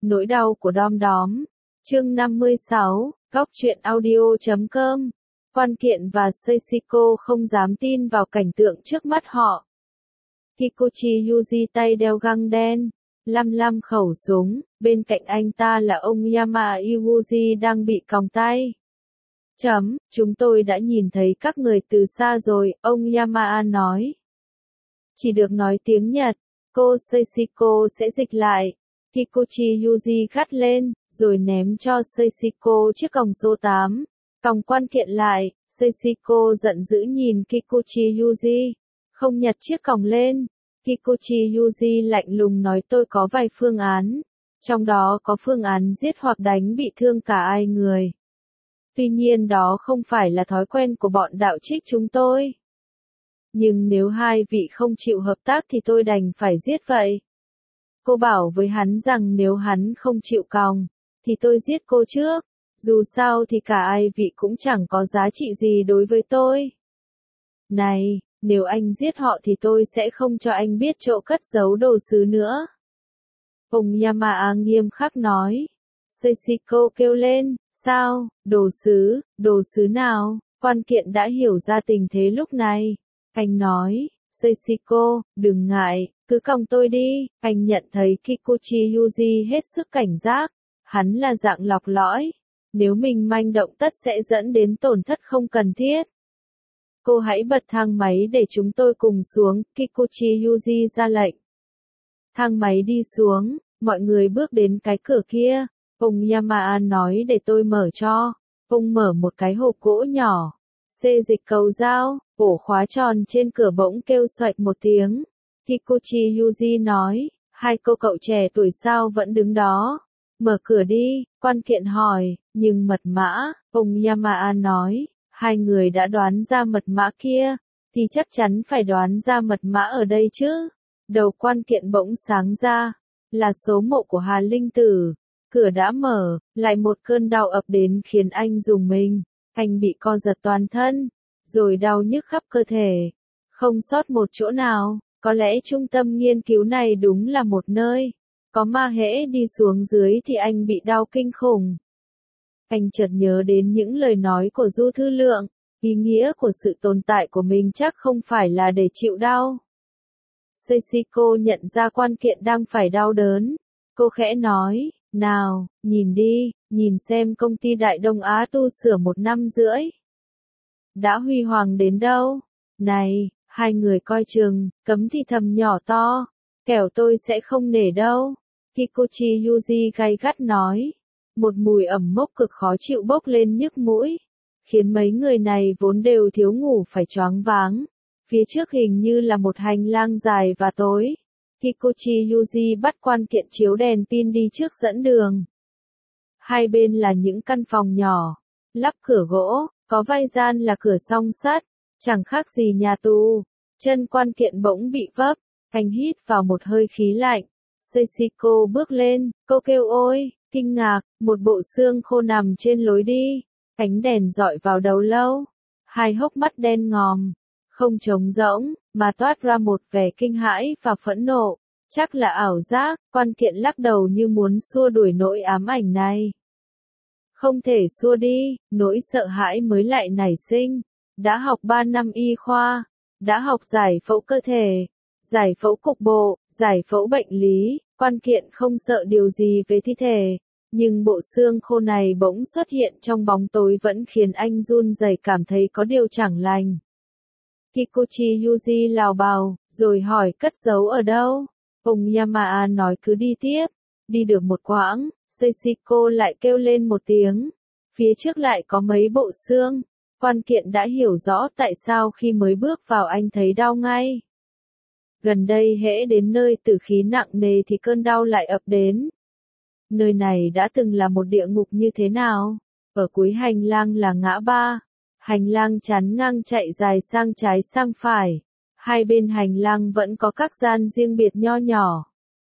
Nỗi đau của Đom Đóm. Chương 56, Góc truyện audio.com. Quan Kiện và Seishiko không dám tin vào cảnh tượng trước mắt họ. Kikuchi Yuji tay đeo găng đen, lăm khẩu súng, bên cạnh anh ta là ông Yama Iwuji đang bị còng tay. Chúng tôi đã nhìn thấy các người từ xa rồi, ông Yama nói. Chỉ được nói tiếng Nhật, cô Seishiko sẽ dịch lại. Kikuchi Yuji gắt lên, rồi ném cho Seishiko chiếc còng số 8. Còng Quan Kiện lại, Seishiko giận dữ nhìn Kikuchi Yuji, không nhặt chiếc còng lên. Kikuchi Yuji lạnh lùng nói tôi có vài phương án, trong đó có phương án giết hoặc đánh bị thương cả ai người. Tuy nhiên đó không phải là thói quen của bọn đạo trích chúng tôi. Nhưng nếu hai vị không chịu hợp tác thì tôi đành phải giết vậy. Cô bảo với hắn rằng nếu hắn không chịu còng, thì tôi giết cô trước. Dù sao thì cả ai vị cũng chẳng có giá trị gì đối với tôi. Này, nếu anh giết họ thì tôi sẽ không cho anh biết chỗ cất giấu đồ sứ nữa. Ông Yama nghiêm khắc nói. Seishiko kêu lên, sao, đồ sứ nào? Quan Kiện đã hiểu ra tình thế lúc này. Anh nói, Seishiko, đừng ngại, cứ còng tôi đi. Anh nhận thấy Kikuchi Yuji hết sức cảnh giác. Hắn là dạng lọc lõi. Nếu mình manh động tất sẽ dẫn đến tổn thất không cần thiết. Cô hãy bật thang máy để chúng tôi cùng xuống, Kikuchi Yuji ra lệnh. Thang máy đi xuống, mọi người bước đến cái cửa kia. Ông Yama nói để tôi mở cho. Ông mở một cái hộp gỗ nhỏ. Xê dịch cầu dao, ổ khóa tròn trên cửa bỗng kêu xoạch một tiếng. Kikuchi Yuji nói, hai cô cậu trẻ tuổi sao vẫn đứng đó. Mở cửa đi, Quan Kiện hỏi, nhưng mật mã, ông Yama nói, hai người đã đoán ra mật mã kia, thì chắc chắn phải đoán ra mật mã ở đây chứ. Đầu Quan Kiện bỗng sáng ra, là số mộ của Hà Linh Tử. Cửa đã mở, lại một cơn đau ập đến khiến anh rùng mình. Anh bị co giật toàn thân, rồi đau nhức khắp cơ thể. Không sót một chỗ nào, có lẽ trung tâm nghiên cứu này đúng là một nơi. Có ma hễ đi xuống dưới thì anh bị đau kinh khủng. Anh chợt nhớ đến những lời nói của Du Thư Lượng, ý nghĩa của sự tồn tại của mình chắc không phải là để chịu đau. Seishiko nhận ra Quan Kiện đang phải đau đớn. Cô khẽ nói, nào, nhìn đi, nhìn xem công ty Đại Đông Á tu sửa 1 năm rưỡi. Đã huy hoàng đến đâu? Này, hai người coi chừng, cấm thì thầm nhỏ to, kẻo tôi sẽ không nể đâu. Kikuchi Yuji gay gắt nói. Một mùi ẩm mốc cực khó chịu bốc lên nhức mũi, khiến mấy người này vốn đều thiếu ngủ phải choáng váng. Phía trước hình như là một hành lang dài và tối. Kikuchi Yuji bắt Quan Kiện chiếu đèn pin đi trước dẫn đường. Hai bên là những căn phòng nhỏ, lắp cửa gỗ, có vai gian là cửa song sắt, chẳng khác gì nhà tù. Chân Quan Kiện bỗng bị vấp, anh hít vào một hơi khí lạnh. Seishiko bước lên, cô kêu ôi, kinh ngạc, một bộ xương khô nằm trên lối đi. Ánh đèn dọi vào đầu lâu, hai hốc mắt đen ngòm, không trống rỗng, mà toát ra một vẻ kinh hãi và phẫn nộ. Chắc là ảo giác, Quan Kiện lắc đầu như muốn xua đuổi nỗi ám ảnh này. Không thể xua đi, nỗi sợ hãi mới lại nảy sinh. Đã học 3 năm y khoa, đã học giải phẫu cơ thể, giải phẫu cục bộ, giải phẫu bệnh lý, Quan Kiện không sợ điều gì về thi thể. Nhưng bộ xương khô này bỗng xuất hiện trong bóng tối vẫn khiến anh run rẩy cảm thấy có điều chẳng lành. Kikuchi Yuji lào bào, rồi hỏi cất giấu ở đâu. Ông Yama nói cứ đi tiếp. Đi được một quãng, Seishiko lại kêu lên một tiếng. Phía trước lại có mấy bộ xương. Quan Kiện đã hiểu rõ tại sao khi mới bước vào anh thấy đau ngay. Gần đây hễ đến nơi tử khí nặng nề thì cơn đau lại ập đến. Nơi này đã từng là một địa ngục như thế nào? Ở cuối hành lang là ngã ba. Hành lang chắn ngang chạy dài sang trái sang phải. Hai bên hành lang vẫn có các gian riêng biệt nho nhỏ.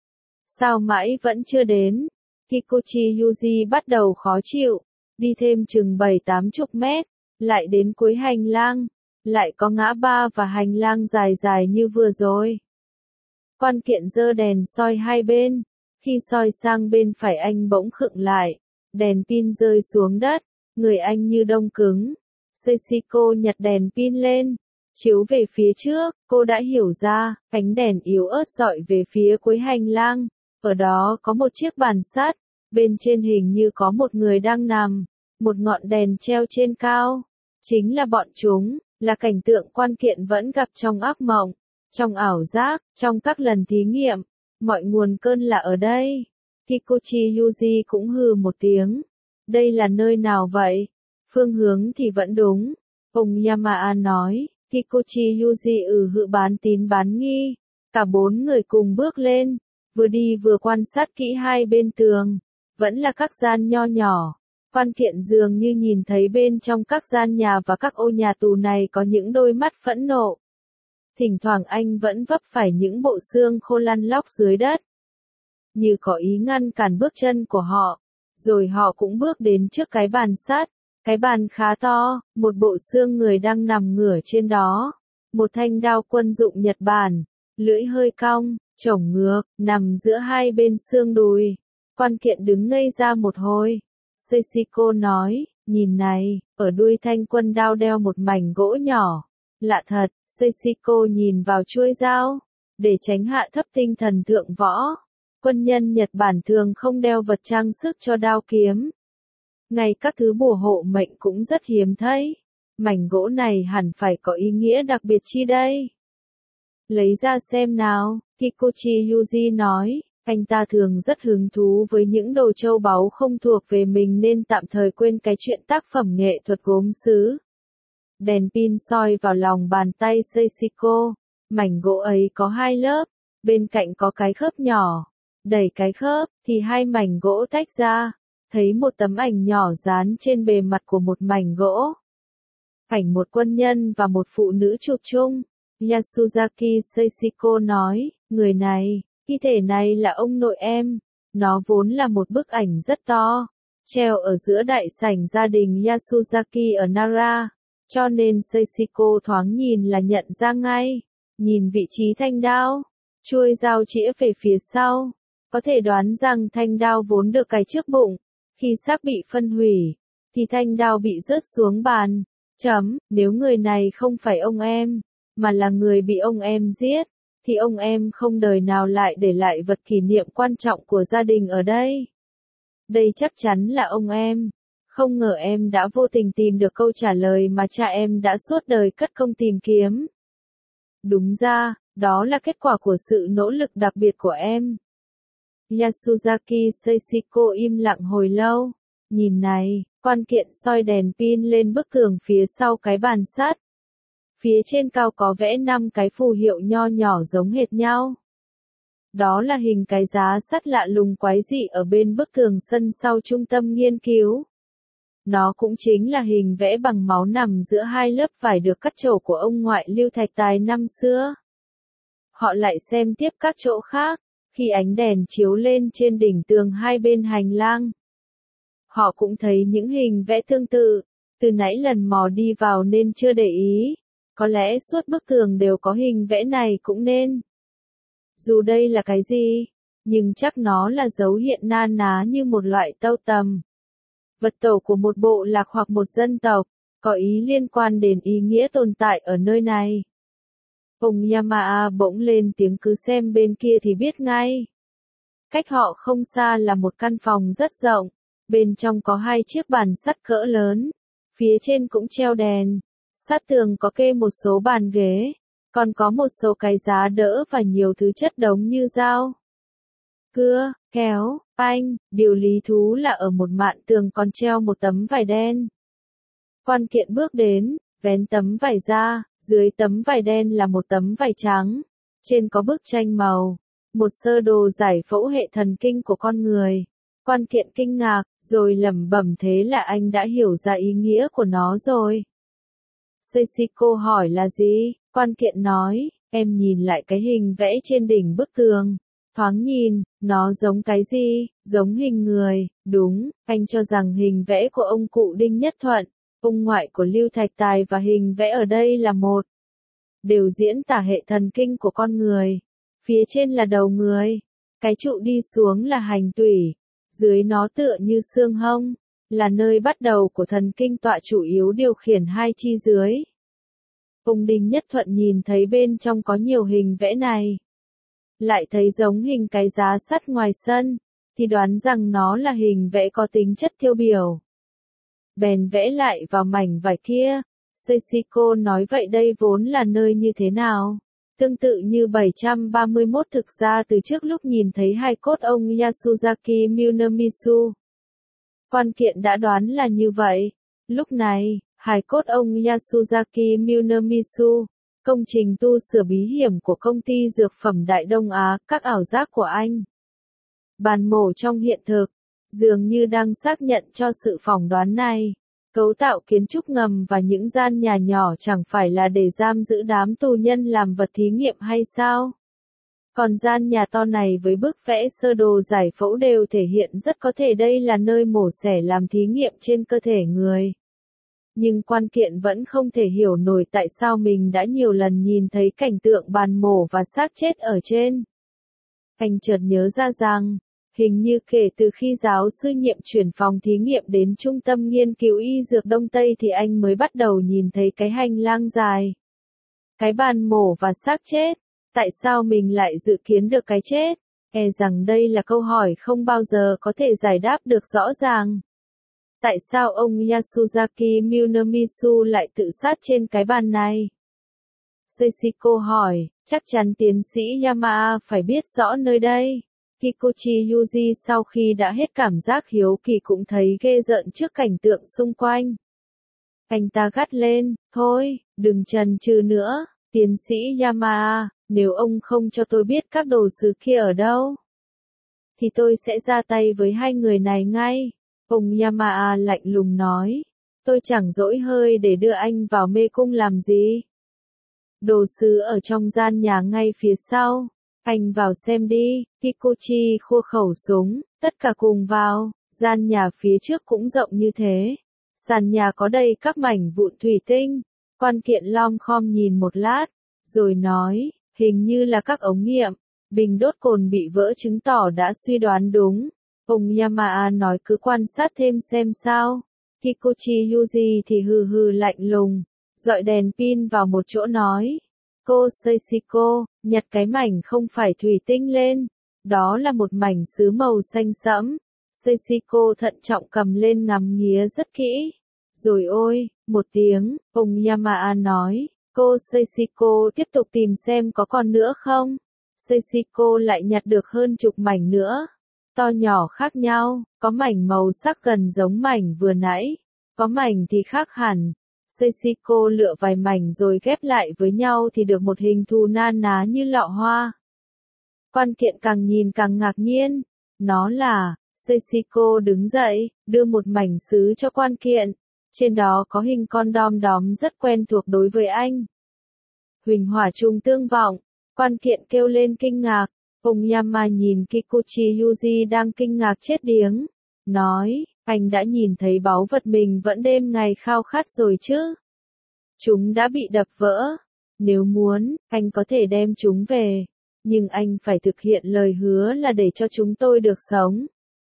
Sao mãi vẫn chưa đến? Kikuchi Yuji bắt đầu khó chịu. Đi thêm chừng 7-80 mét. Lại đến cuối hành lang. Lại có ngã ba và hành lang dài dài như vừa rồi. Quan Kiện giơ đèn soi hai bên. Khi soi sang bên phải anh bỗng khựng lại, đèn pin rơi xuống đất, người anh như đông cứng. Seishiko nhặt đèn pin lên, chiếu về phía trước, cô đã hiểu ra, ánh đèn yếu ớt dọi về phía cuối hành lang. Ở đó có một chiếc bàn sắt, bên trên hình như có một người đang nằm, một ngọn đèn treo trên cao. Chính là bọn chúng, là cảnh tượng Quan Kiện vẫn gặp trong ác mộng, trong ảo giác, trong các lần thí nghiệm. Mọi nguồn cơn là ở đây. Kikuchi Yuji cũng hừ một tiếng. Đây là nơi nào vậy? Phương hướng thì vẫn đúng. Ông Yamaa nói. Kikuchi Yuji hự bán tín bán nghi. Cả 4 người cùng bước lên, vừa đi vừa quan sát kỹ hai bên tường. Vẫn là các gian nho nhỏ. Quan Kiện dường như nhìn thấy bên trong các gian nhà và các ô nhà tù này có những đôi mắt phẫn nộ. Thỉnh thoảng anh vẫn vấp phải những bộ xương khô lăn lóc dưới đất, như có ý ngăn cản bước chân của họ. Rồi họ cũng bước đến trước cái bàn sắt, cái bàn khá to, một bộ xương người đang nằm ngửa trên đó. Một thanh đao quân dụng Nhật Bản, lưỡi hơi cong, chổng ngược, nằm giữa hai bên xương đùi. Quan Kiện đứng ngây ra một hồi. Seishiko nói, nhìn này, ở đuôi thanh quân đao đeo một mảnh gỗ nhỏ. Lạ thật, Seishiko nhìn vào chuôi dao. Để tránh hạ thấp tinh thần thượng võ, quân nhân Nhật Bản thường không đeo vật trang sức cho đao kiếm. Ngay các thứ bùa hộ mệnh cũng rất hiếm thấy. Mảnh gỗ này hẳn phải có ý nghĩa đặc biệt chi đây? Lấy ra xem nào, Kikuchi Yuji nói. Anh ta thường rất hứng thú với những đồ châu báu không thuộc về mình nên tạm thời quên cái chuyện tác phẩm nghệ thuật gốm sứ. Đèn pin soi vào lòng bàn tay Seishiko. Mảnh gỗ ấy có 2 lớp, bên cạnh có cái khớp nhỏ. Đẩy cái khớp, thì 2 mảnh gỗ tách ra. Thấy một tấm ảnh nhỏ dán trên bề mặt của một mảnh gỗ. Ảnh một quân nhân và một phụ nữ chụp chung. Yasuzaki Seishiko nói, người này, thi thể này là ông nội em. Nó vốn là một bức ảnh rất to, treo ở giữa đại sảnh gia đình Yasuzaki ở Nara. Cho nên Seishiko thoáng nhìn là nhận ra ngay. Nhìn vị trí thanh đao, chuôi dao chĩa về phía sau. Có thể đoán rằng thanh đao vốn được cài trước bụng. Khi xác bị phân hủy, thì thanh đao bị rớt xuống bàn. Nếu người này không phải ông em, mà là người bị ông em giết, thì ông em không đời nào lại để lại vật kỷ niệm quan trọng của gia đình ở đây. Đây chắc chắn là ông em. Không ngờ em đã vô tình tìm được câu trả lời mà cha em đã suốt đời cất công tìm kiếm. Đúng ra, đó là kết quả của sự nỗ lực đặc biệt của em. Yasuzaki Seishiko im lặng hồi lâu. Nhìn này, Quan Kiện soi đèn pin lên bức tường phía sau cái bàn sắt. Phía trên cao có vẽ 5 cái phù hiệu nho nhỏ giống hệt nhau. Đó là hình cái giá sắt lạ lùng quái dị ở bên bức tường sân sau trung tâm nghiên cứu. Nó cũng chính là hình vẽ bằng máu nằm giữa 2 lớp vải được cắt trổ của ông ngoại Lưu Thạch Tài năm xưa. Họ lại xem tiếp các chỗ khác, khi ánh đèn chiếu lên trên đỉnh tường hai bên hành lang. Họ cũng thấy những hình vẽ tương tự, từ nãy lần mò đi vào nên chưa để ý. Có lẽ suốt bức tường đều có hình vẽ này cũng nên. Dù đây là cái gì, nhưng chắc nó là dấu hiện na ná như một loại tâu tầm. Vật tẩu của một bộ lạc hoặc một dân tộc, có ý liên quan đến ý nghĩa tồn tại ở nơi này. Ông Yamaa bỗng lên tiếng, cứ xem bên kia thì biết ngay. Cách họ không xa là một căn phòng rất rộng, bên trong có 2 chiếc bàn sắt cỡ lớn, phía trên cũng treo đèn, sát tường có kê một số bàn ghế, còn có một số cái giá đỡ và nhiều thứ chất đống như dao, cưa, kéo, panh. Điều lý thú là ở một mạn tường còn treo một tấm vải đen. Quan Kiện bước đến, vén tấm vải ra, dưới tấm vải đen là một tấm vải trắng, trên có bức tranh màu, một sơ đồ giải phẫu hệ thần kinh của con người. Quan Kiện kinh ngạc, rồi lẩm bẩm, thế là anh đã hiểu ra ý nghĩa của nó rồi. Seishiko hỏi là gì? Quan Kiện nói, em nhìn lại cái hình vẽ trên đỉnh bức tường. Thoáng nhìn, nó giống cái gì? Giống hình người. Đúng, anh cho rằng hình vẽ của ông cụ Đinh Nhất Thuận, ông ngoại của Lưu Thạch Tài, và hình vẽ ở đây là một. Đều diễn tả hệ thần kinh của con người. Phía trên là đầu người, Cái trụ đi xuống là hành tủy, dưới nó tựa như xương hông, là nơi bắt đầu của thần kinh tọa chủ yếu điều khiển hai chi dưới. Ông Đinh Nhất Thuận nhìn thấy bên trong có nhiều hình vẽ này. Lại thấy giống hình cái giá sắt ngoài sân, thì đoán rằng nó là hình vẽ có tính chất tiêu biểu. Bèn vẽ lại vào mảnh vải kia. Seishiko nói vậy đây vốn là nơi như thế nào? Tương tự như 731 thực ra từ trước lúc nhìn thấy hài cốt ông Yasuzaki Munemitsu. Quan kiện đã đoán là như vậy. Lúc này, hài cốt ông Yasuzaki Munemitsu, công trình tu sửa bí hiểm của công ty dược phẩm Đại Đông Á, các ảo giác của anh. Bàn mổ trong hiện thực, dường như đang xác nhận cho sự phỏng đoán này. Cấu tạo kiến trúc ngầm và những gian nhà nhỏ chẳng phải là để giam giữ đám tù nhân làm vật thí nghiệm hay sao? Còn gian nhà to này với bức vẽ sơ đồ giải phẫu đều thể hiện rất có thể đây là nơi mổ xẻ làm thí nghiệm trên cơ thể người. Nhưng quan kiện vẫn không thể hiểu nổi tại sao mình đã nhiều lần nhìn thấy cảnh tượng bàn mổ và xác chết ở trên. Anh chợt nhớ ra rằng, hình như kể từ khi giáo sư nhiệm chuyển phòng thí nghiệm đến Trung tâm Nghiên cứu Y Dược Đông Tây thì anh mới bắt đầu nhìn thấy cái hành lang dài. Cái bàn mổ và xác chết. Tại sao mình lại dự kiến được cái chết? E rằng đây là câu hỏi không bao giờ có thể giải đáp được rõ ràng. Tại sao ông Yasuzaki Munemitsu lại tự sát trên cái bàn này? Seishiko hỏi, chắc chắn tiến sĩ Yamaha phải biết rõ nơi đây. Kikuchi Yuji sau khi đã hết cảm giác hiếu kỳ cũng thấy ghê rợn trước cảnh tượng xung quanh. Anh ta gắt lên, thôi, đừng chần chừ nữa, tiến sĩ Yamaha, nếu ông không cho tôi biết các đồ sứ kia ở đâu, thì tôi sẽ ra tay với hai người này ngay. Ông Yamaha lạnh lùng nói, tôi chẳng dỗi hơi để đưa anh vào mê cung làm gì. Đồ sứ ở trong gian nhà ngay phía sau. Anh vào xem đi, Kikuchi khua khẩu súng, tất cả cùng vào, gian nhà phía trước cũng rộng như thế. Sàn nhà có đầy các mảnh vụn thủy tinh, quan kiện lom khom nhìn một lát, rồi nói, hình như là các ống nghiệm, bình đốt cồn bị vỡ chứng tỏ đã suy đoán đúng. Ông Yamaha nói cứ quan sát thêm xem sao. Kikuchi Yuji thì hừ hừ lạnh lùng, dọi đèn pin vào một chỗ nói. Cô Seishiko, nhặt cái mảnh không phải thủy tinh lên. Đó là một mảnh sứ màu xanh sẫm. Seishiko thận trọng cầm lên ngắm nghía rất kỹ. Rồi ôi, một tiếng, ông Yamaha nói. Cô Seishiko tiếp tục tìm xem có còn nữa không. Seishiko lại nhặt được hơn chục mảnh nữa. To nhỏ khác nhau, có mảnh màu sắc gần giống mảnh vừa nãy. Có mảnh thì khác hẳn. Seishiko lựa vài mảnh rồi ghép lại với nhau thì được một hình thù na ná như lọ hoa. Quan kiện càng nhìn càng ngạc nhiên. Nó là, Seishiko đứng dậy, đưa một mảnh sứ cho quan kiện. Trên đó có hình con đom đóm rất quen thuộc đối với anh. Huỳnh hỏa trùng tương vọng, quan kiện kêu lên kinh ngạc. Ông Yama nhìn Kikuchi Yuji đang kinh ngạc chết điếng. Nói, anh đã nhìn thấy báu vật mình vẫn đêm ngày khao khát rồi chứ? Chúng đã bị đập vỡ. Nếu muốn, anh có thể đem chúng về. Nhưng anh phải thực hiện lời hứa là để cho chúng tôi được sống.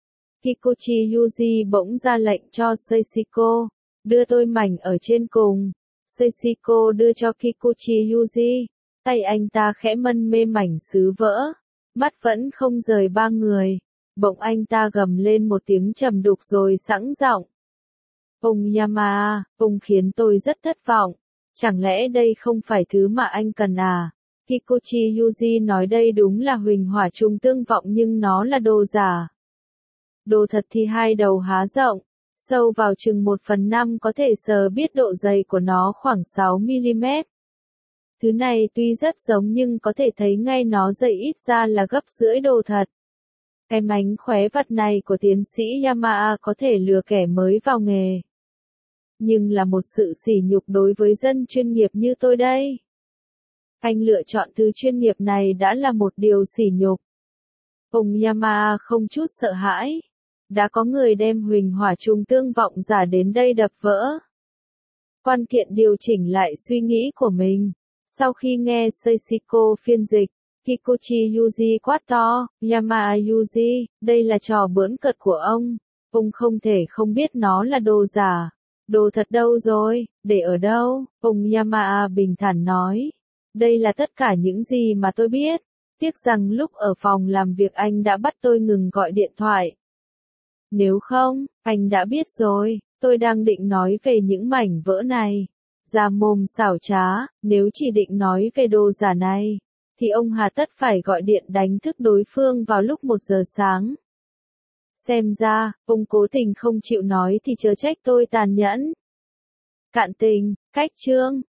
Kikuchi Yuji bỗng ra lệnh cho Seishiko. Đưa tôi mảnh ở trên cùng. Seishiko đưa cho Kikuchi Yuji. Tay anh ta khẽ mân mê mảnh sứ vỡ. Mắt vẫn không rời ba người. Bỗng anh ta gầm lên một tiếng trầm đục rồi sẵn giọng. Ông Yamaha, ông khiến tôi rất thất vọng. Chẳng lẽ đây không phải thứ mà anh cần à? Kikuchi Yuji nói đây đúng là huỳnh hỏa trùng tương vọng nhưng nó là đồ giả. Đồ thật thì hai đầu há rộng, sâu vào chừng 1/5 có thể sờ biết độ dày của nó khoảng 6mm. Thứ này tuy rất giống nhưng có thể thấy ngay nó dày ít ra là gấp rưỡi đồ thật. Cái mánh khóe vật này của tiến sĩ Yamaha có thể lừa kẻ mới vào nghề. Nhưng là một sự sỉ nhục đối với dân chuyên nghiệp như tôi đây. Anh lựa chọn thứ chuyên nghiệp này đã là một điều sỉ nhục. Ông Yamaha không chút sợ hãi. Đã có người đem huỳnh hỏa trùng tương vọng giả đến đây đập vỡ. Quan kiện điều chỉnh lại suy nghĩ của mình. Sau khi nghe Seishiko phiên dịch, Kikuchi Yuji quát to, Yama Yuji, đây là trò bỡn cợt của ông. Ông không thể không biết nó là đồ giả. Đồ thật đâu rồi, để ở đâu? Ông Yama bình thản nói. Đây là tất cả những gì mà tôi biết. Tiếc rằng lúc ở phòng làm việc anh đã bắt tôi ngừng gọi điện thoại. Nếu không, anh đã biết rồi, tôi đang định nói về những mảnh vỡ này. Ra mồm xảo trá, nếu chỉ định nói về đồ giả này, thì ông hà tất phải gọi điện đánh thức đối phương vào lúc 1 giờ sáng. Xem ra, ông cố tình không chịu nói thì chớ trách tôi tàn nhẫn. Cạn tình, cách chương.